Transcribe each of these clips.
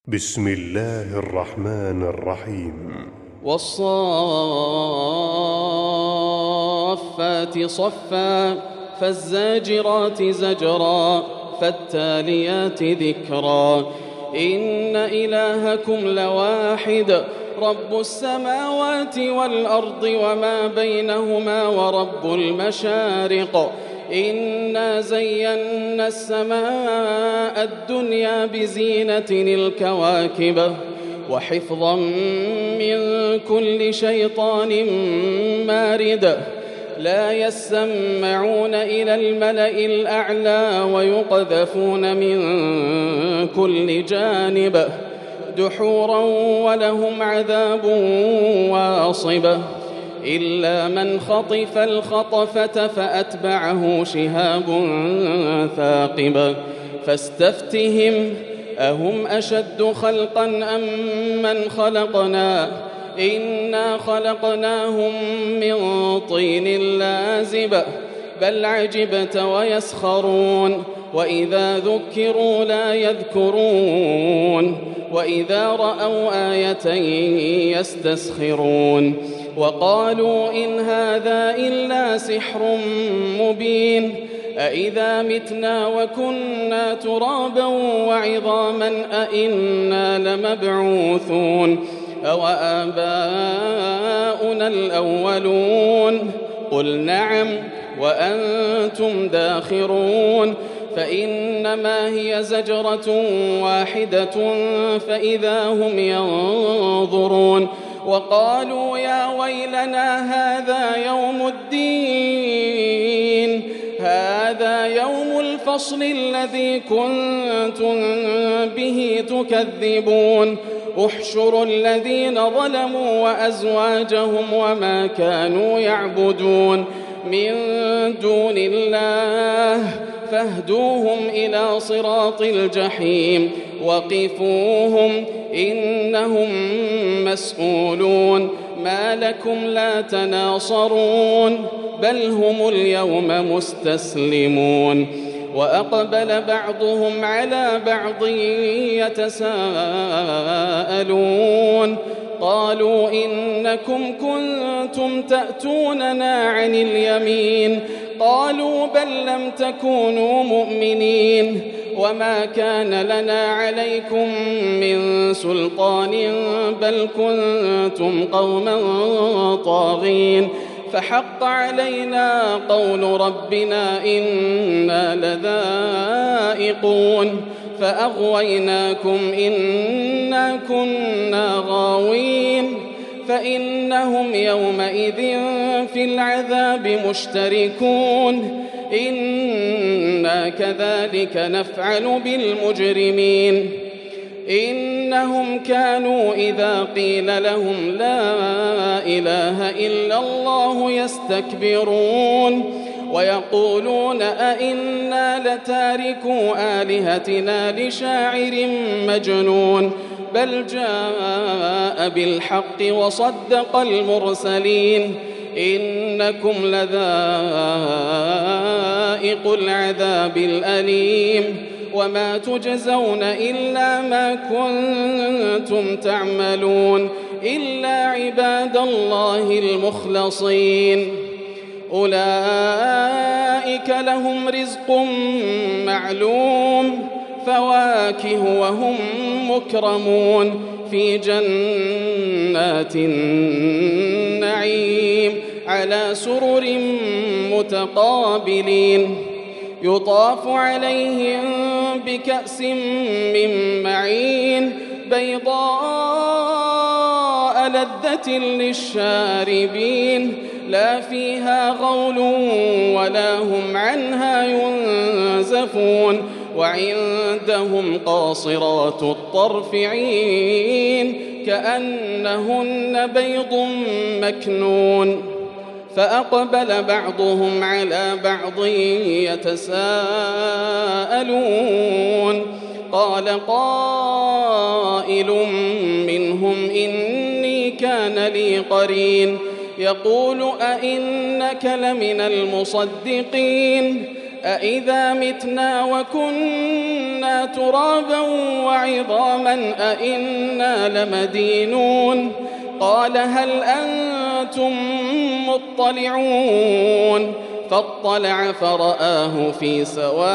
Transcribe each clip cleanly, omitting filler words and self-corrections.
بسم الله الرحمن الرحيم. والصافات صفا فالزاجرات زجرا فالتاليات ذكرا إن إلهكم لواحد رب السماوات والأرض وما بينهما ورب المشارق إنا زينا السماء الدنيا بزينة الكواكب وحفظا من كل شيطان مارد لا يسمعون إلى الملأ الأعلى ويقذفون من كل جانب دحورا ولهم عذاب واصب إلا من خطف الخطفة فأتبعه شهاب ثاقب فاستفتهم أهم أشد خلقا أم من خلقنا إنا خلقناهم من طين لازب بل عجبت ويسخرون وإذا ذكروا لا يذكرون وإذا رأوا آية يستسخرون وقالوا إن هذا إلا سحر مبين أإذا متنا وكنا ترابا وعظاما أإنا لمبعوثون أو آباؤنا الأولون قل نعم وأنتم داخرون فإنما هي زجرة واحدة فإذا هم ينظرون وقالوا يا ويلنا هذا يوم الفصل الذي كنتم به تكذبون احشروا الذين ظلموا وأزواجهم وما كانوا يعبدون من دون الله فاهدوهم إلى صراط الجحيم وقفوهم إنهم مسؤولون ما لكم لا تناصرون بل هم اليوم مستسلمون وأقبل بعضهم على بعض يتساءلون قالوا إنكم كنتم تأتوننا عن اليمين قالوا بل لم تكونوا مؤمنين وما كان لنا عليكم من سلطان بل كنتم قوما طاغين فحق علينا قول ربنا إنا لذائقون فأغويناكم إنا كنا غاوين فإنهم يومئذ في العذاب مشتركون إنا كذلك نفعل بالمجرمين إنهم كانوا إذا قيل لهم لا إله إلا الله يستكبرون ويقولون أئنا لتاركوا آلهتنا لشاعر مجنون بل جاء بالحق وصدق المرسلين إنكم لذائق العذاب الأليم وما تجزون إلا ما كنتم تعملون إلا عباد الله المخلصين أولئك لهم رزق معلوم فواكه وهم مكرمون في جنات النعيم على سرر متقابلين يطاف عليهم بكأس من معين بيضاء لذة للشاربين لا فيها غول ولا هم عنها ينزفون وعندهم قاصرات الطرف عين كأنهن بيض مكنون فأقبل بعضهم على بعض يتساءلون قال قائل منهم إني كان لي قرين يقول أئنك لمن المصدقين أئذا متنا وكنا كنا ترابا وعظاما أئنا لمدينون قال هل أنتم مطلعون فاطلع فرآه في سواء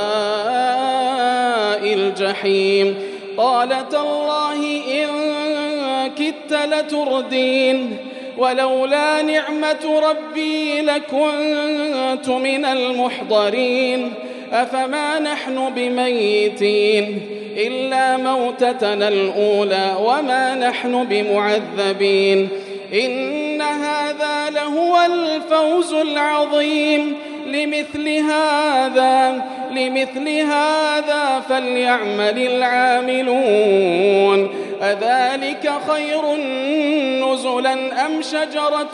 الجحيم قال تالله إن كدت لتردين ولولا نعمة ربي لكنت من المحضرين أفما نحن بميتين إلا موتتنا الأولى وما نحن بمعذبين إن هذا لهو الفوز العظيم لمثل هذا فليعمل العاملون أذلك خير نزلا أم شجرة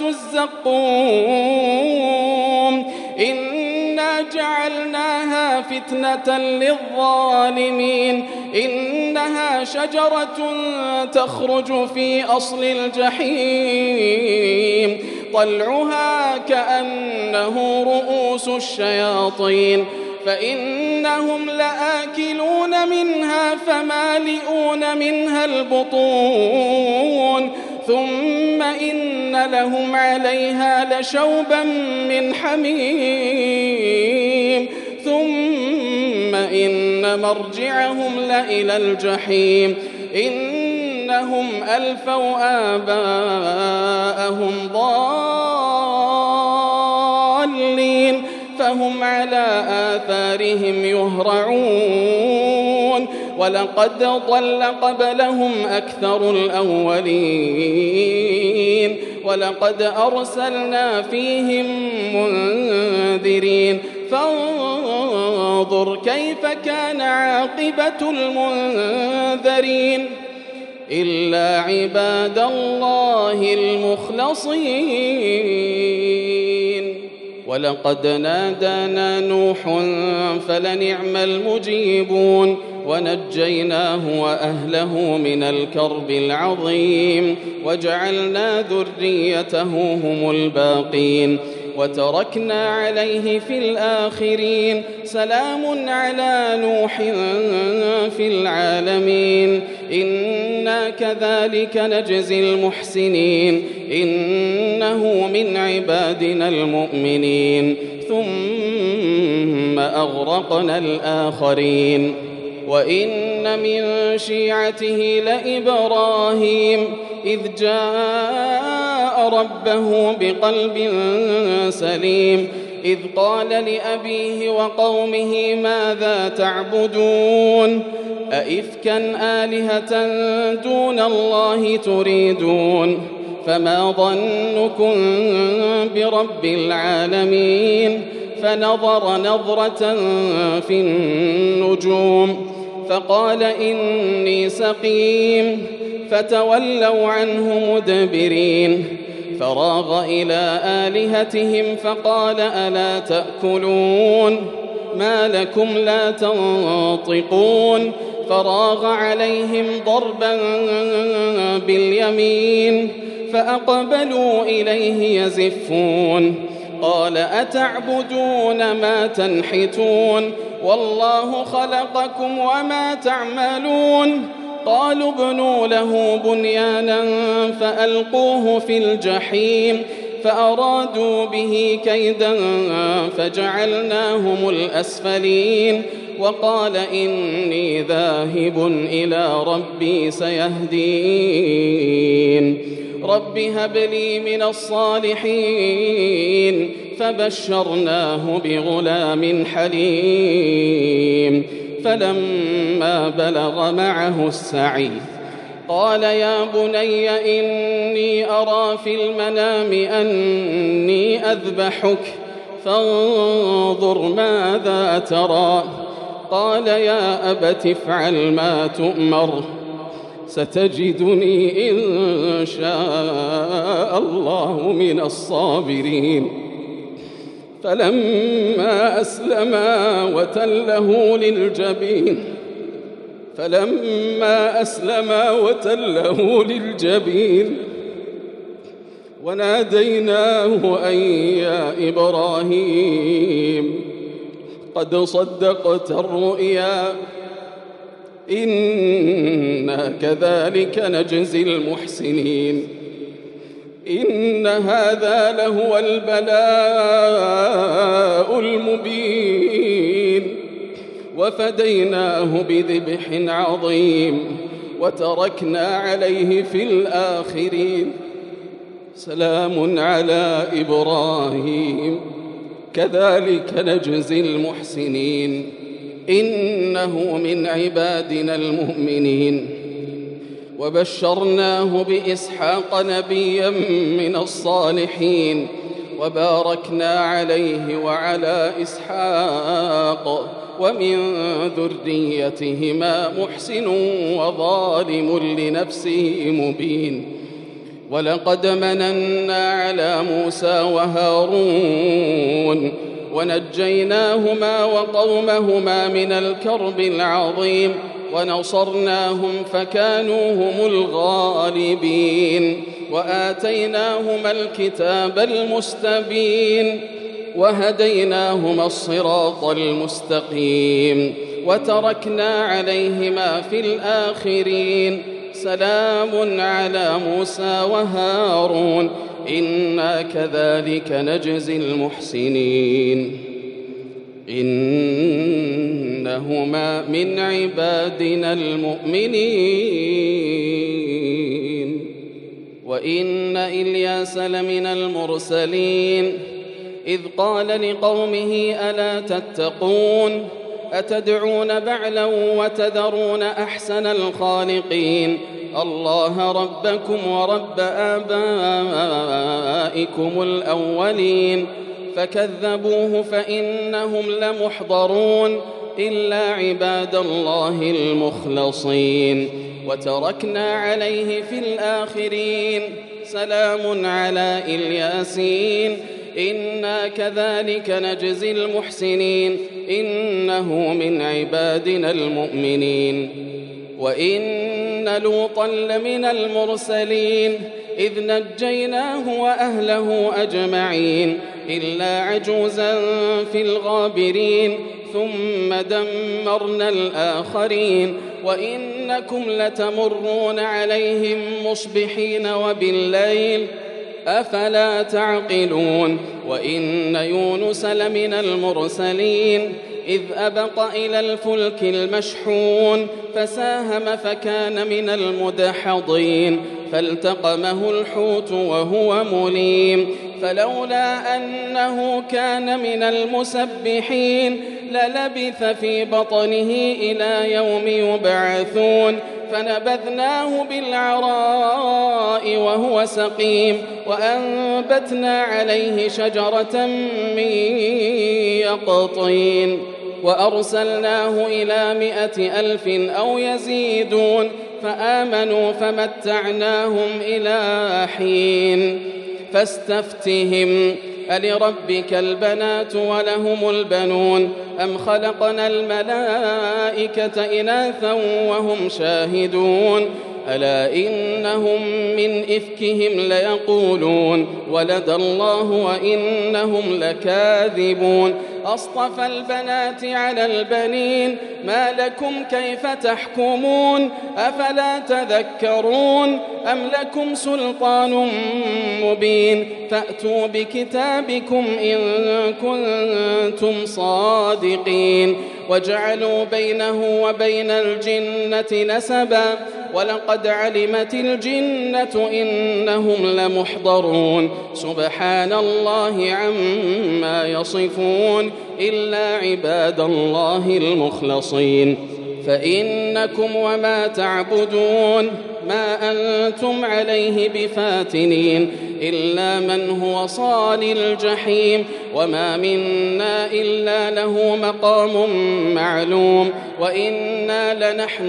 الزقوم إنا جعلناها فتنة للظالمين إنها شجرة تخرج في أصل الجحيم طلعها كأنه رؤوس الشياطين فإنهم لآكلون منها فمالئون منها البطون ثم إن لهم عليها لشوبا من حميم ثم إن مرجعهم لإلى الجحيم إنهم ألفوا آباءهم ضالين فهم على آثارهم يهرعون ولقد ضل قبلهم أكثر الأولين ولقد أرسلنا فيهم منذرين فانظر كيف كان عاقبة المنذرين إلا عباد الله المخلصين ولقد نادانا نوح فلنعم المجيبون ونجيناه وأهله من الكرب العظيم وجعلنا ذريته هم الباقين وتركنا عليه في الآخرين سلام على نوح في العالمين إنا كذلك نجزي المحسنين إنه من عبادنا المؤمنين ثم أغرقنا الآخرين وإن من شيعته لإبراهيم إذ جاء ربه بقلب سليم إذ قال لأبيه وقومه ماذا تعبدون أئفكا آلهة دون الله تريدون فما ظنكم برب العالمين فنظر نظرة في النجوم فقال إني سقيم فتولوا عنه مدبرين فراغ إلى آلهتهم فقال ألا تأكلون ما لكم لا تنطقون فراغ عليهم ضربا باليمين فأقبلوا إليه يزفون قال أتعبدون ما تنحتون والله خلقكم وما تعملون قالوا ابنوا له بنيانا فألقوه في الجحيم فأرادوا به كيدا فجعلناهم الأسفلين وقال إني ذاهب إلى ربي سيهدين رب هب لي من الصالحين فبشرناه بغلام حليم فلما بلغ معه السعي قال يا بني إني أرى في المنام أني أذبحك فانظر ماذا ترى قال يا أبت افعل ما تؤمر ستجدني إن شاء الله من الصابرين فلما أسلما وتله للجبين وناديناه أن يا إبراهيم قد صدقت الرؤيا إنا كذلك نجزي المحسنين. إن هذا لهو البلاء المبين. وفديناه بذبح عظيم وتركنا عليه في الآخرين. سلام على إبراهيم كذلك نجزي المحسنين. إنه من عبادنا المؤمنين. وبشرناه بإسحاق نبيا من الصالحين وباركنا عليه وعلى إسحاق ومن ذريتهما محسن وظالم لنفسه مبين. ولقد مننا على موسى وهارون ونجيناهما وقومهما من الكرب العظيم ونصرناهم فكانوا هم الغالبين. وآتيناهما الكتاب المستبين وهديناهما الصراط المستقيم وتركنا عليهما في الآخرين. سلام على موسى وهارون إنا كذلك نجزي المحسنين. إنهما من عبادنا المؤمنين. وإن إلياس لمن المرسلين إذ قال لقومه ألا تتقون أتدعون بعلا وتذرون أحسن الخالقين الله ربكم ورب آبائكم الأولين. فكذبوه فإنهم لمحضرون إلا عباد الله المخلصين. وتركنا عليه في الآخرين. سلام على الياسين إنا كذلك نجزي المحسنين. إنه من عبادنا المؤمنين. وإن لوطا لمن المرسلين إذ نجيناه وأهله أجمعين إلا عجوزا في الغابرين ثم دمرنا الآخرين. وإنكم لتمرون عليهم مصبحين وبالليل أفلا تعقلون. وإن يونس لمن المرسلين إذ أبق إلى الفلك المشحون فساهم فكان من المدحضين فالتقمه الحوت وهو مليم فلولا أنه كان من المسبحين للبث في بطنه إلى يوم يبعثون فنبذناه بالعراء وهو سقيم وأنبتنا عليه شجرة من يقطين وأرسلناه إلى 100,000 أو يزيدون فآمنوا فمتعناهم إلى حين. فاستفتهم ألربك البنات ولهم البنون أم خلقنا الملائكة إناثا وهم شاهدون ألا إنهم من إفكهم ليقولون ولد الله وإنهم لكاذبون أصطفى البنات على البنين ما لكم كيف تحكمون أفلا تذكرون أم لكم سلطان مبين فأتوا بكتابكم إن كنتم صادقين وجعلوا بينه وبين الجنة نسبا ولقد علمت الجنة إنهم لمحضرون سبحان الله عما يصفون إلا عباد الله المخلصين. فإنكم وما تعبدون ما أنتم عليه بفاتنين إلا من هو صال الجحيم وما منا إلا له مقام معلوم وإنا لنحن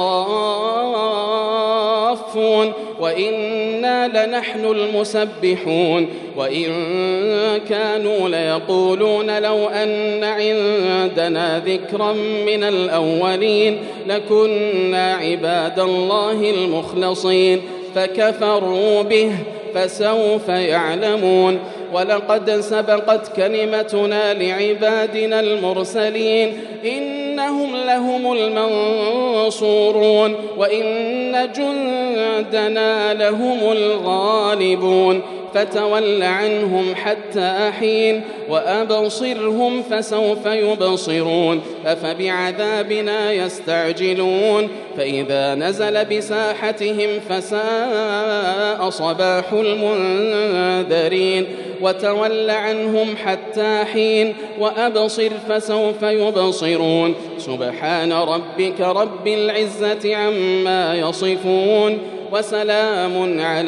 الصافون وإنا لنحن المسبحون وإن كانوا ليقولون لو أن عندنا ذكرا من الأولين لكنا عباد الله المخلصين فكفروا به فسوف يعلمون. ولقد سبقت كلمتنا لعبادنا المرسلين إنهم لهم المنصورون وإن جندنا لهم الغالبون فتول عنهم حتى حين وأبصرهم فسوف يبصرون أفبعذابنا يستعجلون فإذا نزل بساحتهم فساء صباح المنذرين وتول عنهم حتى حين وأبصر فسوف يبصرون سبحان ربك رب العزة عما يصفون وسلام على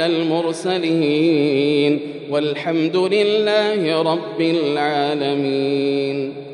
المرسلين والحمد لله رب العالمين.